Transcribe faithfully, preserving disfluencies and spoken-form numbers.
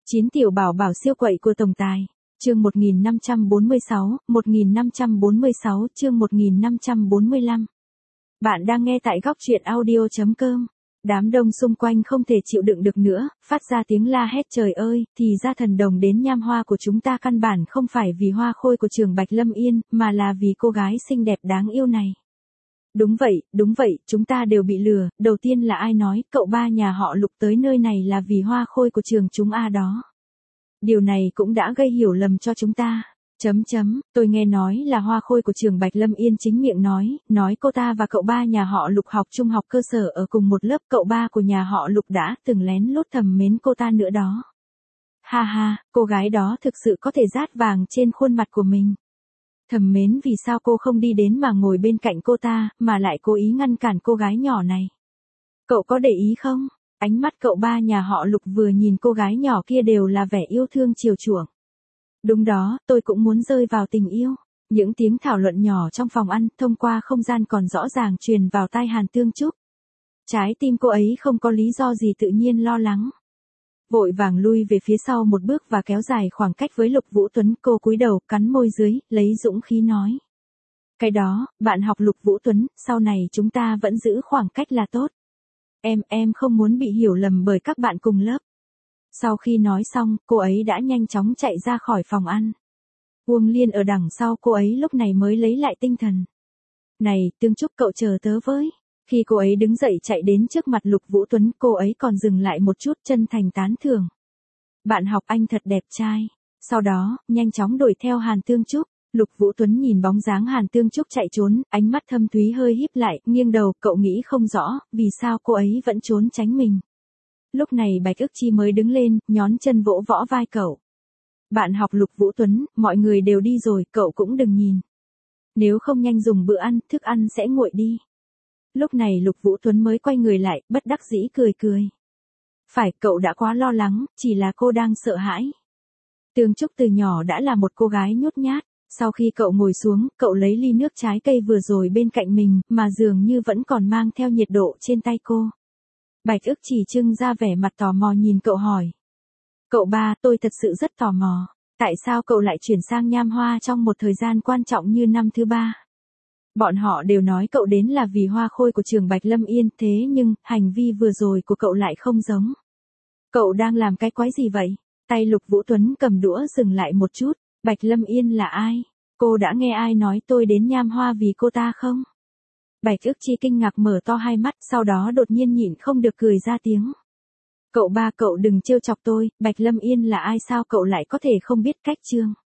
Chín tiểu bảo bảo siêu quậy của tổng tài. Chương một nghìn năm trăm bốn mươi sáu, một nghìn năm trăm bốn mươi sáu chương một nghìn năm trăm bốn mươi lăm. Bạn đang nghe tại góc truyện audio chấm com. Đám đông xung quanh không thể chịu đựng được nữa, phát ra tiếng la hét trời ơi, thì ra thần đồng đến nham hoa của chúng ta căn bản không phải vì hoa khôi của trường Bạch Lâm Yên, mà là vì cô gái xinh đẹp đáng yêu này. Đúng vậy, đúng vậy, chúng ta đều bị lừa, đầu tiên là ai nói, cậu ba nhà họ Lục tới nơi này là vì hoa khôi của trường chúng a đó. Điều này cũng đã gây hiểu lầm cho chúng ta. Chấm chấm, tôi nghe nói là hoa khôi của trường Bạch Lâm Yên chính miệng nói, nói cô ta và cậu ba nhà họ Lục học trung học cơ sở ở cùng một lớp, cậu ba của nhà họ Lục đã từng lén lút thầm mến cô ta nữa đó. Ha ha, cô gái đó thực sự có thể dát vàng trên khuôn mặt của mình. Thầm mến vì sao cô không đi đến mà ngồi bên cạnh cô ta, mà lại cố ý ngăn cản cô gái nhỏ này. Cậu có để ý không? Ánh mắt cậu ba nhà họ Lục vừa nhìn cô gái nhỏ kia đều là vẻ yêu thương chiều chuộng. Đúng đó, tôi cũng muốn rơi vào tình yêu. Những tiếng thảo luận nhỏ trong phòng ăn, thông qua không gian còn rõ ràng truyền vào tai Hàn Tương Trúc. Trái tim cô ấy không có lý do gì tự nhiên lo lắng. Vội vàng lui về phía sau một bước và kéo dài khoảng cách với Lục Vũ Tuấn, cô cúi đầu, cắn môi dưới, lấy dũng khí nói. Cái đó, bạn học Lục Vũ Tuấn, sau này chúng ta vẫn giữ khoảng cách là tốt. Em, em không muốn bị hiểu lầm bởi các bạn cùng lớp. Sau khi nói xong, cô ấy đã nhanh chóng chạy ra khỏi phòng ăn. Uông Liên ở đằng sau cô ấy lúc này mới lấy lại tinh thần. Này, Tương Trúc cậu chờ tớ với. Khi cô ấy đứng dậy chạy đến trước mặt Lục Vũ Tuấn, cô ấy còn dừng lại một chút chân thành tán thưởng. Bạn học anh thật đẹp trai. Sau đó, nhanh chóng đuổi theo Hàn Tương Trúc. Lục Vũ Tuấn nhìn bóng dáng Hàn Tương Trúc chạy trốn, ánh mắt thâm thúy hơi híp lại, nghiêng đầu, cậu nghĩ không rõ, vì sao cô ấy vẫn trốn tránh mình. Lúc này Bạch Ức Chi mới đứng lên, nhón chân vỗ võ vai cậu. Bạn học Lục Vũ Tuấn, mọi người đều đi rồi, cậu cũng đừng nhìn. Nếu không nhanh dùng bữa ăn, thức ăn sẽ nguội đi. Lúc này Lục Vũ Tuấn mới quay người lại, bất đắc dĩ cười cười. Phải, cậu đã quá lo lắng, chỉ là cô đang sợ hãi. Tương Trúc từ nhỏ đã là một cô gái nhút nhát. Sau khi cậu ngồi xuống, cậu lấy ly nước trái cây vừa rồi bên cạnh mình, mà dường như vẫn còn mang theo nhiệt độ trên tay cô. Bạch Ức Chỉ trưng ra vẻ mặt tò mò nhìn cậu hỏi. Cậu ba, tôi thật sự rất tò mò. Tại sao cậu lại chuyển sang nham hoa trong một thời gian quan trọng như năm thứ ba? Bọn họ đều nói cậu đến là vì hoa khôi của trường Bạch Lâm Yên, thế nhưng, hành vi vừa rồi của cậu lại không giống. Cậu đang làm cái quái gì vậy? Tay Lục Vũ Tuấn cầm đũa dừng lại một chút. Bạch Lâm Yên là ai? Cô đã nghe ai nói tôi đến nham hoa vì cô ta không? Bạch Ức Chi kinh ngạc mở to hai mắt, sau đó đột nhiên nhịn không được cười ra tiếng. Cậu ba, cậu đừng trêu chọc tôi, Bạch Lâm Yên là ai sao cậu lại có thể không biết cách chương?